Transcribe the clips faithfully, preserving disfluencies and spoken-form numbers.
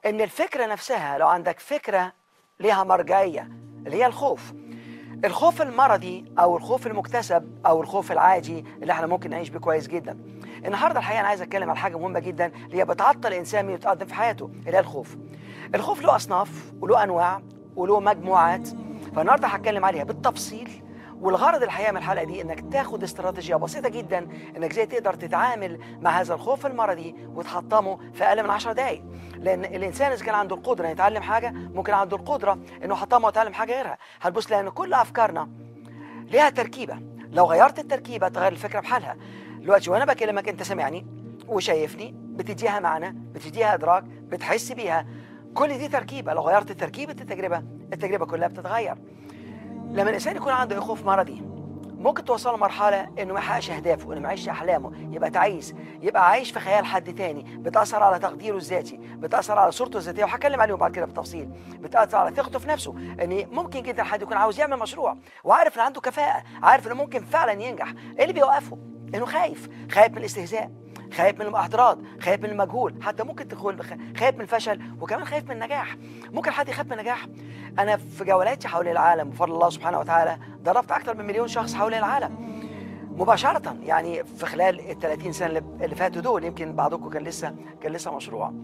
ان الفكره نفسها، لو عندك فكره ليها مرجعيه اللي هي الخوف، الخوف المرضي او الخوف المكتسب او الخوف العادي اللي احنا ممكن نعيش بيه كويس جدا. النهارده الحقيقه انا عايز اتكلم على حاجه مهمه جدا اللي هي بتعطل الانسان من يتقدم في حياته، اللي هي الخوف. الخوف له اصناف وله انواع وله مجموعات، فالنهارده هتكلم عليها بالتفصيل. والغرض الحقيقه من الحلقه دي انك تاخد استراتيجيه بسيطه جدا انك ازاي تقدر تتعامل مع هذا الخوف المرضي وتحطمه في اقل من عشر دقائق. لان الانسان اذا كان عنده القدره يتعلم حاجه، ممكن عنده القدره انه يحطمها ويتعلم حاجه غيرها. هتبص لان كل افكارنا ليها تركيبه، لو غيرت التركيبه تغير الفكره بحالها. دلوقتي وانا بكلمك انت سامعني وشايفني، بتديها معنى، بتديها ادراك، بتحس بيها. كل دي تركيبه، لو غيرت تركيبه التجربه التجربه كلها بتتغير. لما الانسان يكون عنده خوف مرضي ممكن توصل لمرحله انه ما يحققش اهدافه، انه ما يعيش احلامه، يبقى تعيس، يبقى عايش في خيال حد تاني، بتاثر على تقديره الذاتي، بتاثر على صورته الذاتيه، وهكلم عليهم بعد كده بالتفصيل. بتاثر على ثقته في نفسه، ان ممكن جدا حد يكون عاوز يعمل مشروع وعارف ان عنده كفاءه، عارف انه ممكن فعلا ينجح. ايه اللي بيوقفه؟ انه خايف، خايف من الاستهزاء، خايف من الاحتراض، خايف من المجهول، حتى ممكن تدخل بخ... خايف من الفشل، وكمان خايف من النجاح. ممكن حد يخاف من النجاح. انا في جولاتي حول العالم بفضل الله سبحانه وتعالى دربت اكثر من مليون شخص حول العالم مباشره، يعني في خلال ال ثلاثين سنه اللي فاتوا دول. يمكن بعضكم كان لسه كان لسه مشروع.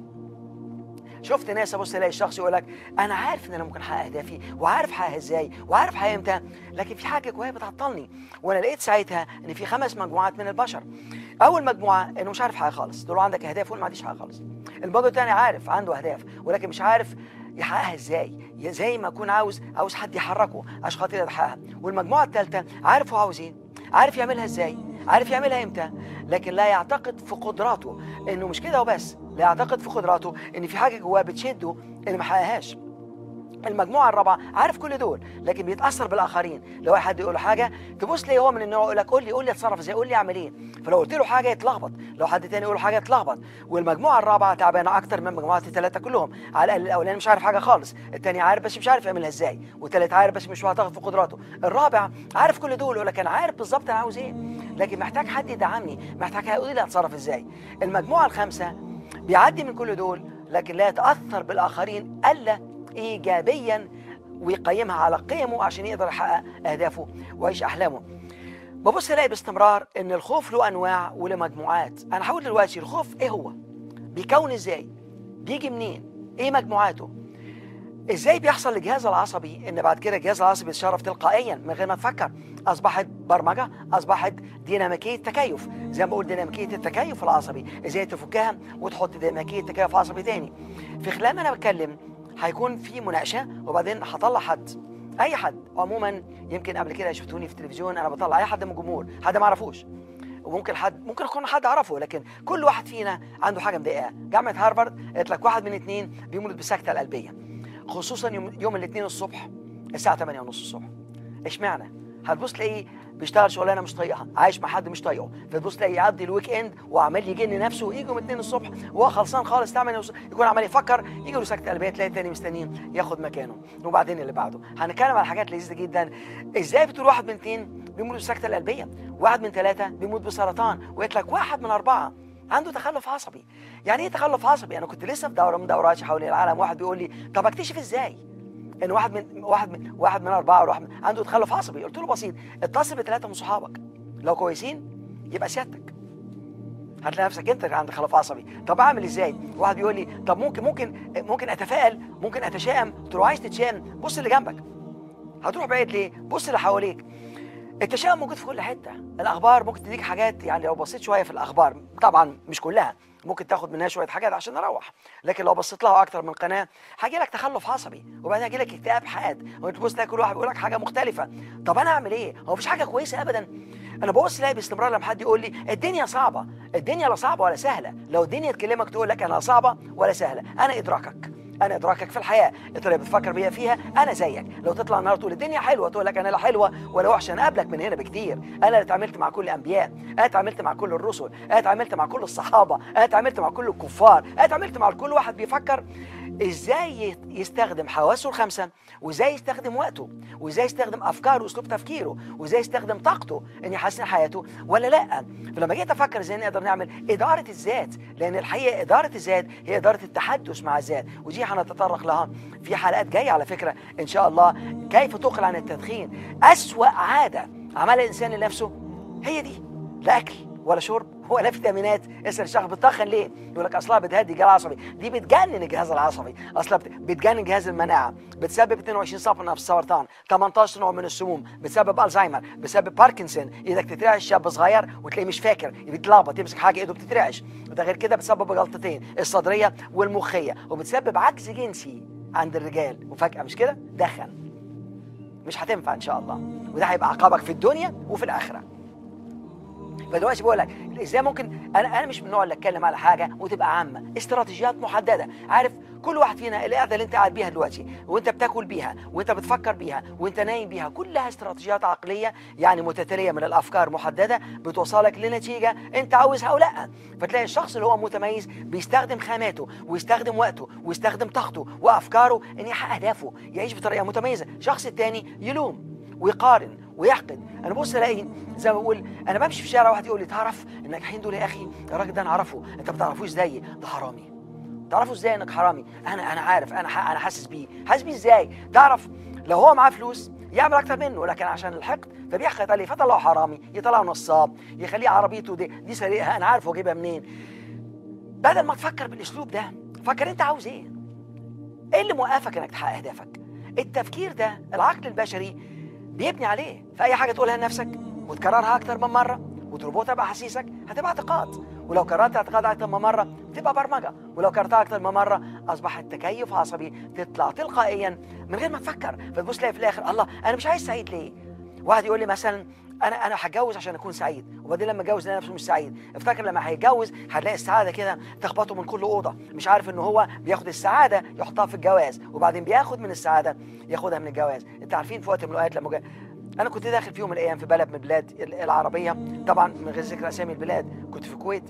شفت ناس ابص الاقي الشخص يقول لك انا عارف ان انا ممكن احقق اهدافي، وعارف احققها ازاي، وعارف احققها امتى، لكن في حاجه جوايا بتعطلني. وانا لقيت ساعتها ان في خمس مجموعات من البشر. اول مجموعه انه مش عارف حاجه خالص، دول عندك اهداف ولا ما عنديش حاجه خالص. الموضوع الثاني عارف عنده اهداف ولكن مش عارف يحققها ازاي، زي ما اكون عاوز عاوز حد يحركه عشان خاطر يحققها. والمجموعه الثالثه عارف هو عاوز ايه، عارف يعملها ازاي، عارف يعملها امتى، لكن لا يعتقد في قدراته. انه مش كده وبس، لا يعتقد في قدراته ان في حاجه جواه بتشده انه ما حققهاش. المجموعه الرابعه عارف كل دول لكن بيتاثر بالاخرين. لو اي حد يقول له حاجه تبص ليه هو من النوع يقول لك قول لي قول لي اتصرف ازاي، قول لي اعمل ايه. فلو قلت له حاجه يتلخبط، لو حد تاني يقول له حاجه يتلخبط. والمجموعه الرابعه تعبانه اكتر من مجموعه الثلاثه كلهم. على الاقل الاولاني مش عارف حاجه خالص، الثاني عارف بس مش عارف يعملها ازاي، والثالث عارف بس مش معتقد في قدراته، الرابع عارف كل دول يقول لك انا عارف بالظبط انا عاوز ايه لكن محتاج حد يدعمني، محتاج حد يقول لي اتصرف ازاي. المجموعه الخامسه بيعدي من كل دول لكن لا يتاثر بالاخرين الا ايجابيا، ويقيمها على قيمه عشان يقدر يحقق اهدافه ويعيش احلامه. ببص الاقي باستمرار ان الخوف له انواع وله مجموعات. انا هقول دلوقتي الخوف ايه هو، بيكون ازاي، بيجي منين، ايه مجموعاته، ازاي بيحصل للجهاز العصبي ان بعد كده الجهاز العصبي يتصرف تلقائيا من غير ما تفكر. اصبحت برمجه، اصبحت ديناميكيه تكيف. زي ما بقول ديناميكيه التكيف العصبي، ازاي تفكها وتحط ديناميكيه تكيف عصبي تاني. في خلال ما انا بتكلم هيكون في مناقشه وبعدين هطلع حد، اي حد عموما. يمكن قبل كده شفتوني في التلفزيون انا بطلع اي حد من الجمهور، حد ما اعرفوش، وممكن حد ممكن يكون حد اعرفه، لكن كل واحد فينا عنده حاجه مضايقاه. جامعه هارفارد قالت لك واحد من اثنين بيموت بالسكته القلبيه، خصوصا يوم, يوم الاثنين الصبح الساعه ثمانية ونص الصبح. اشمعنى؟ هتبص تلاقيه بيشتغل شغلانه مش طايقها، عايش مع حد مش طايقه، فتبص تلاقيه يعدي الويك اند وعمال يجن نفسه، ويجي يوم اثنين الصبح وهو خلصان خالص ثمانية يكون عمال يفكر، يجي له سكته قلبيه، تلاقي الثاني مستنيين ياخد مكانه، وبعدين اللي بعده. هنتكلم على حاجات لذيذه جدا، ازاي بتقول واحد من اثنين بيموت بالسكته القلبيه، واحد من ثلاثه بيموت بسرطان، وقلت لك واحد من اربعه عنده تخلف عصبي. يعني ايه تخلف عصبي؟ انا كنت لسه في دوره من دوراتي حول العالم، واحد بيقول لي طب اكتشف ازاي ان واحد من واحد من واحد من اربعه ولا واحد من عنده تخلف عصبي؟ قلت له بسيط، اتصل بثلاثه من صحابك، لو كويسين يبقى سيادتك هتلاقي نفسك انت عندك تخلف عصبي. طب اعمل ازاي؟ واحد بيقول لي طب ممكن ممكن ممكن اتفائل، ممكن اتشائم. قلت له عايز تتشائم بص اللي جنبك، هتروح بعيد ليه؟ بص اللي حواليك. التشاؤم موجود في كل حته، الاخبار ممكن تديك حاجات، يعني لو بصيت شويه في الاخبار، طبعا مش كلها، ممكن تاخد منها شويه حاجات عشان نروح، لكن لو بصيت لها اكتر من قناه هيجي لك تخلف عصبي، وبعدين هيجي لك اكتئاب حاد، وتبص تلاقي كل واحد بيقول لك حاجه مختلفه. طب انا اعمل ايه؟ هو مفيش حاجه كويسه ابدا. انا ببص الاقي باستمرار لما حد يقول لي الدنيا صعبه، الدنيا لا صعبه ولا سهله. لو الدنيا تكلمك تقول لك انا صعبه ولا سهله، انا ادراكك، انا ادراكك في الحياه، الطريقه اللي بتفكر بيها فيها انا زيك. لو تطلع النهارده تقول الدنيا حلوه، تقول لك انا لا حلوه ولا وحشه، انا قبلك من هنا بكتير. انا اللي اتعاملت مع كل الانبياء، انا اتعاملت مع كل الرسل، انا اتعاملت مع كل الصحابه، انا اتعاملت مع كل الكفار، انا اتعاملت مع كل واحد بيفكر ازاي يستخدم حواسه الخمسه، وازاي يستخدم وقته، وازاي يستخدم افكاره واسلوب تفكيره، وازاي يستخدم طاقته ان يحسن حياته ولا لا. فلما جيت افكر ازاي نقدر نعمل اداره الذات، لان الحقيقه اداره الذات هي اداره التحدث مع الذات، ودي هنتطرق لها في حلقات جايه على فكره ان شاء الله. كيف تقلع عن التدخين؟ اسوأ عاده عملها الانسان لنفسه هي دي، لا اكل ولا شرب ولا فيتامينات. اسال الشخص بتطخن ليه؟ يقول لك اصلها بتهدي الجهاز العصبي. دي بتجنن الجهاز العصبي، اصلها بتجنن جهاز المناعه، بتسبب اثنين وعشرين صنف من السرطان، ثمانية عشر نوع من السموم، بتسبب الزهايمر، بتسبب باركنسون، ايدك تترعش، شاب صغير وتلاقيه مش فاكر، بيتلخبط، يمسك حاجه ايده بتترعش. وده غير كده بتسبب جلطتين، الصدريه والمخيه، وبتسبب عجز جنسي عند الرجال. وفجاه مش كده؟ دخن. مش هتنفع ان شاء الله، وده هيبقى عقابك في الدنيا وفي الاخره. فدلوقتي بقول لك ازاي ممكن، انا انا مش من النوع اللي اتكلم على حاجه وتبقى عامه، استراتيجيات محدده. عارف كل واحد فينا القعده اللي انت قاعد بيها دلوقتي، وانت بتاكل بيها، وانت بتفكر بيها، وانت نايم بيها، كلها استراتيجيات عقليه يعني متتاليه من الافكار محدده بتوصلك لنتيجه انت عاوزها او لا. فتلاقي الشخص اللي هو متميز بيستخدم خاماته ويستخدم وقته ويستخدم طاقته وافكاره ان يحقق اهدافه، يعيش بطريقه متميزه. الشخص الثاني يلوم ويقارن ويحقد. انا بص الاقي زي ما بقول، انا بمشي في الشارع واحد يقول لي تعرف الناجحين دول يا اخي، الراجل ده انا اعرفه، انت ما تعرفوش زيي، ده حرامي. تعرفوا ازاي انك حرامي؟ انا انا عارف، انا ح... انا حاسس بيه. حاسس بيه ازاي؟ تعرف لو هو معاه فلوس يعمل اكتر منه، لكن عشان الحقد فبيحقد عليه، فطلعه حرامي، يطلعه نصاب، يخليه عربيته دي دي سرقها، انا عارف هو جايبها منين. بدل ما تفكر بالاسلوب ده، فكر انت عاوز ايه؟ ايه اللي موقفك انك تحقق اهدافك؟ التفكير ده العقل البشري بيبني عليه، فاي حاجه تقولها لنفسك وتكررها اكتر من مره وتربطها باحاسيسك هتبقى اعتقاد، ولو كررت اعتقاد اكتر من مره تبقى برمجه، ولو كررتها اكتر من مره اصبح التكيف عصبي تطلع تلقائيا من غير ما تفكر. فتبص تلاقي في الاخر الله انا مش عايز سعيد ليه؟ واحد يقول لي مثلا انا انا هتجوز عشان اكون سعيد، وبعدين لما اتجوز لقى نفسه مش سعيد. افتكر لما هيتجوز هتلاقي السعاده كده تخبطه من كل اوضه، مش عارف ان هو بياخد السعاده يحطها في الجواز، وبعدين بياخد من السعاده ياخدها من الجواز. انت عارفين في وقت من الاوقات لما جا... انا كنت داخل في يوم من الايام في بلد من البلاد العربيه، طبعا من غير ذكر اسامي البلاد، كنت في الكويت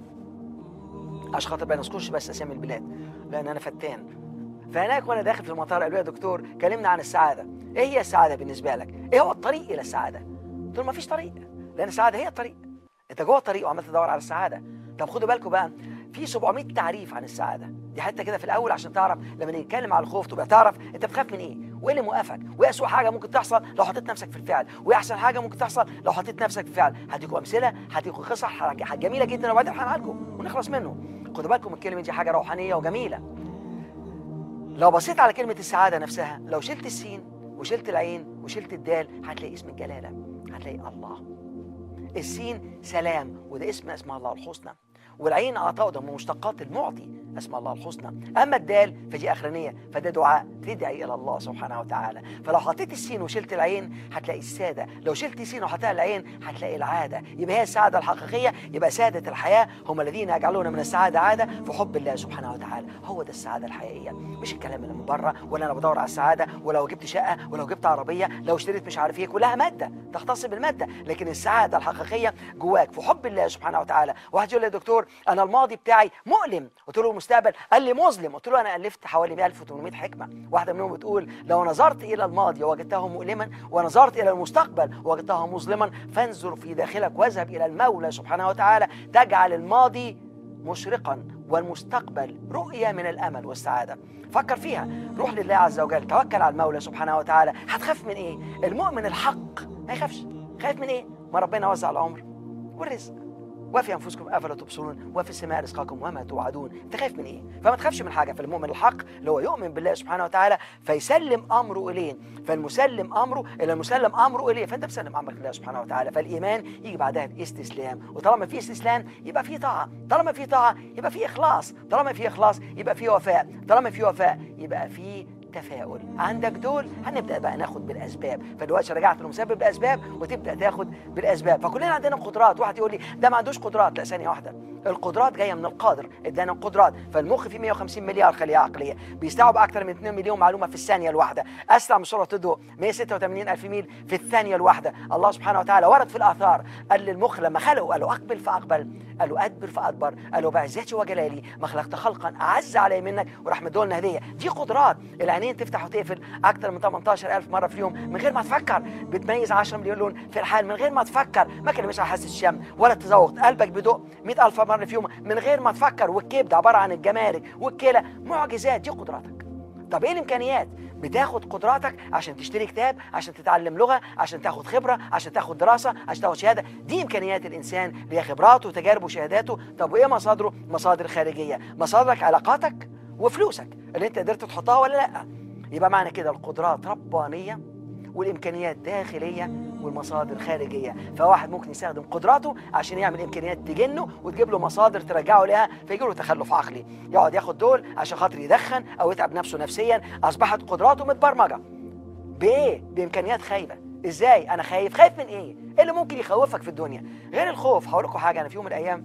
عشان خاطر ما نذكرش بس اسامي البلاد لان انا فتان. فهناك وانا داخل في المطار قالوا لي يا دكتور كلمنا عن السعاده، ايه هي السعاده بالنسبه لك؟ ايه هو الطريق الى السعاده؟ قلت له ما فيش طريق، لان السعاده هي الطريق، انت جوه الطريق وعمال تدور على السعاده. طب خدوا بالكم بقى في سبعمائة تعريف عن السعاده، دي حته كده في الاول عشان تعرف لما نتكلم على الخوف تبقى تعرف انت بتخاف من ايه، وايه اللي موقفك، وايه اسوء حاجه ممكن تحصل لو حطيت نفسك في الفعل، وايه احسن حاجه ممكن تحصل لو حطيت نفسك في الفعل. هديكم امثله، هديكم قصص جميله جدا وبعدين هنعالجهم ونخلص منه. خدوا بالكم الكلمه دي حاجه روحانيه وجميله. لو بصيت على كلمه السعاده نفسها، لو شلت السين وشلت العين وشلت الدال هتلاقي اسم الجلاله، هتلاقي الله. السين سلام، وده اسم اسماء الله الحسنى، والعين عطاء ده من مشتقات المعطي اسماء الله الحسنى. اما الدال فدي اخرانيه، فده دعاء تدعي الى الله سبحانه وتعالى. فلو حطيت السين وشلت العين هتلاقي الساده، لو شلت السين وحطيت العين هتلاقي العاده. يبقى هي السعاده الحقيقيه، يبقى ساده الحياه هم الذين يجعلون من السعاده عاده في حب الله سبحانه وتعالى. هو ده السعاده الحقيقيه، مش الكلام اللي من بره، ولا انا بدور على السعاده، ولو جبت شقه، ولو جبت عربيه، لو اشتريت مش عارف ايه، كلها ماده تختص بالماده. لكن السعاده الحقيقيه جواك في حب الله سبحانه وتعالى. واحد يقول لي يا دكتور انا الماضي بتاعي مؤلم، قلت له المستقبل، قال لي مظلم، قلت له انا الفت حوالي ألف وثمانمائة حكمه، واحده منهم بتقول لو نظرت الى الماضي وجدته مؤلما ونظرت الى المستقبل وجدته مظلما فانظر في داخلك واذهب الى المولى سبحانه وتعالى تجعل الماضي مشرقا والمستقبل رؤيه من الامل والسعاده. فكر فيها، روح لله عز وجل، توكل على المولى سبحانه وتعالى. هتخاف من ايه؟ المؤمن الحق ما يخافش. خايف من ايه؟ ما ربنا وزع العمر والرزق، وفي انفسكم افلا تبصرون وفي السماء رزقكم وما توعدون. انت خايف من ايه؟ فما تخافش من حاجه. فالمؤمن الحق اللي هو يؤمن بالله سبحانه وتعالى فيسلم امره اليه، فالمسلم امره الى المسلم امره اليه، فانت بتسلم امرك لله سبحانه وتعالى. فالايمان يجي بعدها استسلام، وطالما في استسلام يبقى في طاعه، طالما في طاعه يبقى في اخلاص، طالما في اخلاص يبقى في وفاء، طالما في وفاء يبقى في تفاؤل. عندك دول هنبدا بقى ناخد بالاسباب. فدلوقتي رجعت لمسبب الاسباب وتبدا تاخد بالاسباب. فكلنا عندنا قدرات. واحد يقول لي ده ما عندوش قدرات، لا ثانيه واحده، القدرات جايه من القادر، ادانا القدرات. فالمخ فيه مئة وخمسين مليار خليه عقليه، بيستوعب اكثر من اثنين مليون معلومه في الثانيه الواحده، اسرع من سرعه الضوء مئة وستة وثمانين الف ميل في الثانيه الواحده. الله سبحانه وتعالى ورد في الاثار قال للمخ لما خلقه، قال له اقبل فاقبل، قال له ادبر فادبر، قال له بعزتي وجلالي ما خلقت خلقا اعز علي منك، وراح مدولنا هديه. دي قدرات. العينين تفتح وتقفل اكثر من ثمانية عشر ألف مره في اليوم من غير ما تفكر، بتميز عشرة مليون لون في الحال من غير ما تفكر، ما كان مش على حاسه الشم ولا التذوق. قلبك بدق مئة ألف مره في يوم من غير ما تفكر، والكبد عباره عن الجمارك والكلى، معجزات. دي قدراتك. طب ايه الامكانيات؟ بتاخد قدراتك عشان تشتري كتاب، عشان تتعلم لغه، عشان تاخد خبره، عشان تاخد دراسه، عشان تاخد شهاده. دي امكانيات الانسان اللي هي خبراته وتجاربه وشهاداته. طب وايه مصادره؟ مصادر خارجيه. مصادرك علاقاتك وفلوسك اللي انت قدرت تحطها ولا لا. يبقى معنى كده القدرات ربانيه والامكانيات داخليه والمصادر خارجيه. فواحد ممكن يستخدم قدراته عشان يعمل امكانيات تجنه وتجيب له مصادر ترجعه لها، فيجي له تخلف عقلي، يقعد ياخد دول عشان خاطر يدخن او يتعب نفسه نفسيا. اصبحت قدراته متبرمجه بايه؟ بامكانيات خايبه. ازاي انا خايف؟ خايف من ايه؟ ايه اللي ممكن يخوفك في الدنيا غير الخوف؟ هقول لكم حاجه. انا في يوم من الايام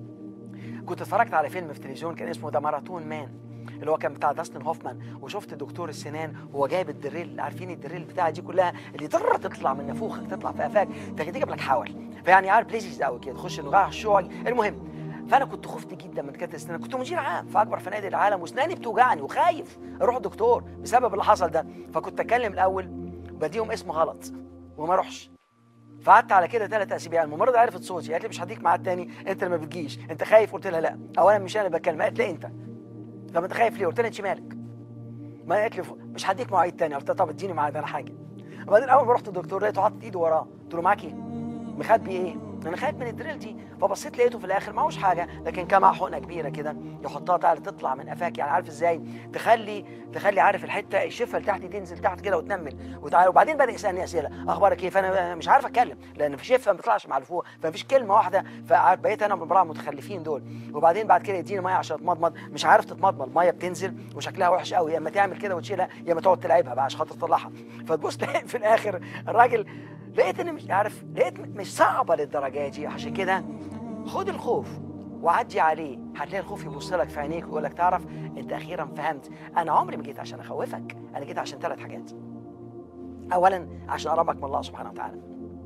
كنت اتفرجت على فيلم في التلفزيون كان اسمه ذا ماراثون مان، اللي هو كان بتاع داستن هوفمان، وشفت دكتور السنان وهو جايب الدريل، عارفين الدريل بتاعها دي كلها اللي ضر تطلع من نافوخك تطلع في قفاك تجيب لك حول، فيعني عارف بليزيز قوي كده تخش النقاع الشوعي. المهم فانا كنت خفت جدا من دكاتره السنان، كنت مدير عام في اكبر فنادق العالم واسناني بتوجعني وخايف اروح دكتور بسبب اللي حصل ده. فكنت اتكلم الاول بديهم اسم غلط وما اروحش. فقعدت على كده ثلاث اسابيع. الممرضه عرفت صوتي قالت لي مش هديك ميعاد تاني، انت اللي ما بتجيش، انت خايف. قلت لها لا، اولا مش انا اللي بتكلم. قالت لي انت. طب انت خايف ليه؟ قلت لها انت مالك؟ ما قالت لي مش هديك مواعيد تاني. قلت لها طب اديني ميعاد انا حاجه. وبعدين اول ما رحت الدكتور لقيته حاطط ايده وراه، قلت له معاك ايه؟ مخبي ايه؟ انا خايف من الدريل دي. فبصيت لقيته في الاخر معهوش حاجه، لكن كان معاه حقنه كبيره كده يحطها تعالى تطلع من قفاك. يعني عارف ازاي؟ تخلي تخلي عارف الحته الشفه اللي تحت تنزل تحت كده وتنمل وتعالى. وبعدين بدا يسالني اسئله، اخبارك ايه؟ فانا مش عارف اتكلم لان في شفه ما بتطلعش مع اللي فوق، فمفيش كلمه واحده. فبقيت انا من البراءه المتخلفين دول. وبعدين بعد كده يديني ميه عشان اتمضمض، مش عارف تتمضمض، الميه بتنزل وشكلها وحش قوي، يا اما تعمل كده وتشيلها يا اما تقعد تلعبها بقى عشان خاطر تطلعها. فتبص في الاخر الراجل لقيت اني مش عارف، لقيت مش صعبه للدرجه دي. عشان كده خد الخوف وعدي عليه، هتلاقي الخوف يبص لك في عينيك ويقول لك تعرف انت اخيرا فهمت انا عمري ما جيت عشان اخوفك، انا جيت عشان ثلاث حاجات. اولا عشان اقربك من الله سبحانه وتعالى،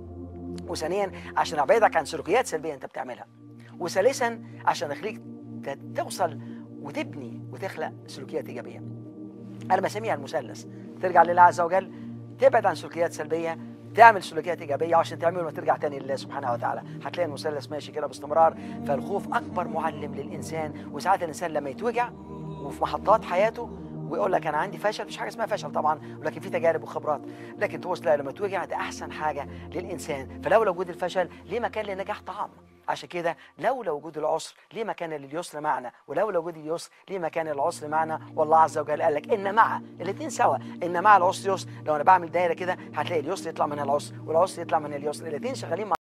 وثانيا عشان ابعدك عن سلوكيات سلبيه انت بتعملها، وثالثا عشان اخليك توصل وتبني وتخلق سلوكيات ايجابيه. انا بسميها المثلث، ترجع لله عز وجل، تبعد عن سلوكيات سلبيه، تعمل سلوكيات ايجابيه، عشان تعمل وترجع تاني لله سبحانه وتعالى. هتلاقي المثلث ماشي كده باستمرار. فالخوف اكبر معلم للانسان. وساعات الانسان لما يتوجع وفي محطات حياته ويقول لك انا عندي فشل، مش حاجه اسمها فشل طبعا، ولكن في تجارب وخبرات، لكن تبص لا، لما توجع ده احسن حاجه للانسان. فلولا وجود الفشل ليه مكان للنجاح طعام. عشان كده لولا وجود العسر ليه مكان لليسر معنا، ولولا وجود اليسر ليه مكان للعسر معنا. والله عز وجل قال لك ان مع الاثنين سوا، ان مع العسر يسر. لو انا بعمل دايره كده هتلاقي اليسر يطلع من العسر والعسر يطلع من اليسر، الاثنين شغالين مع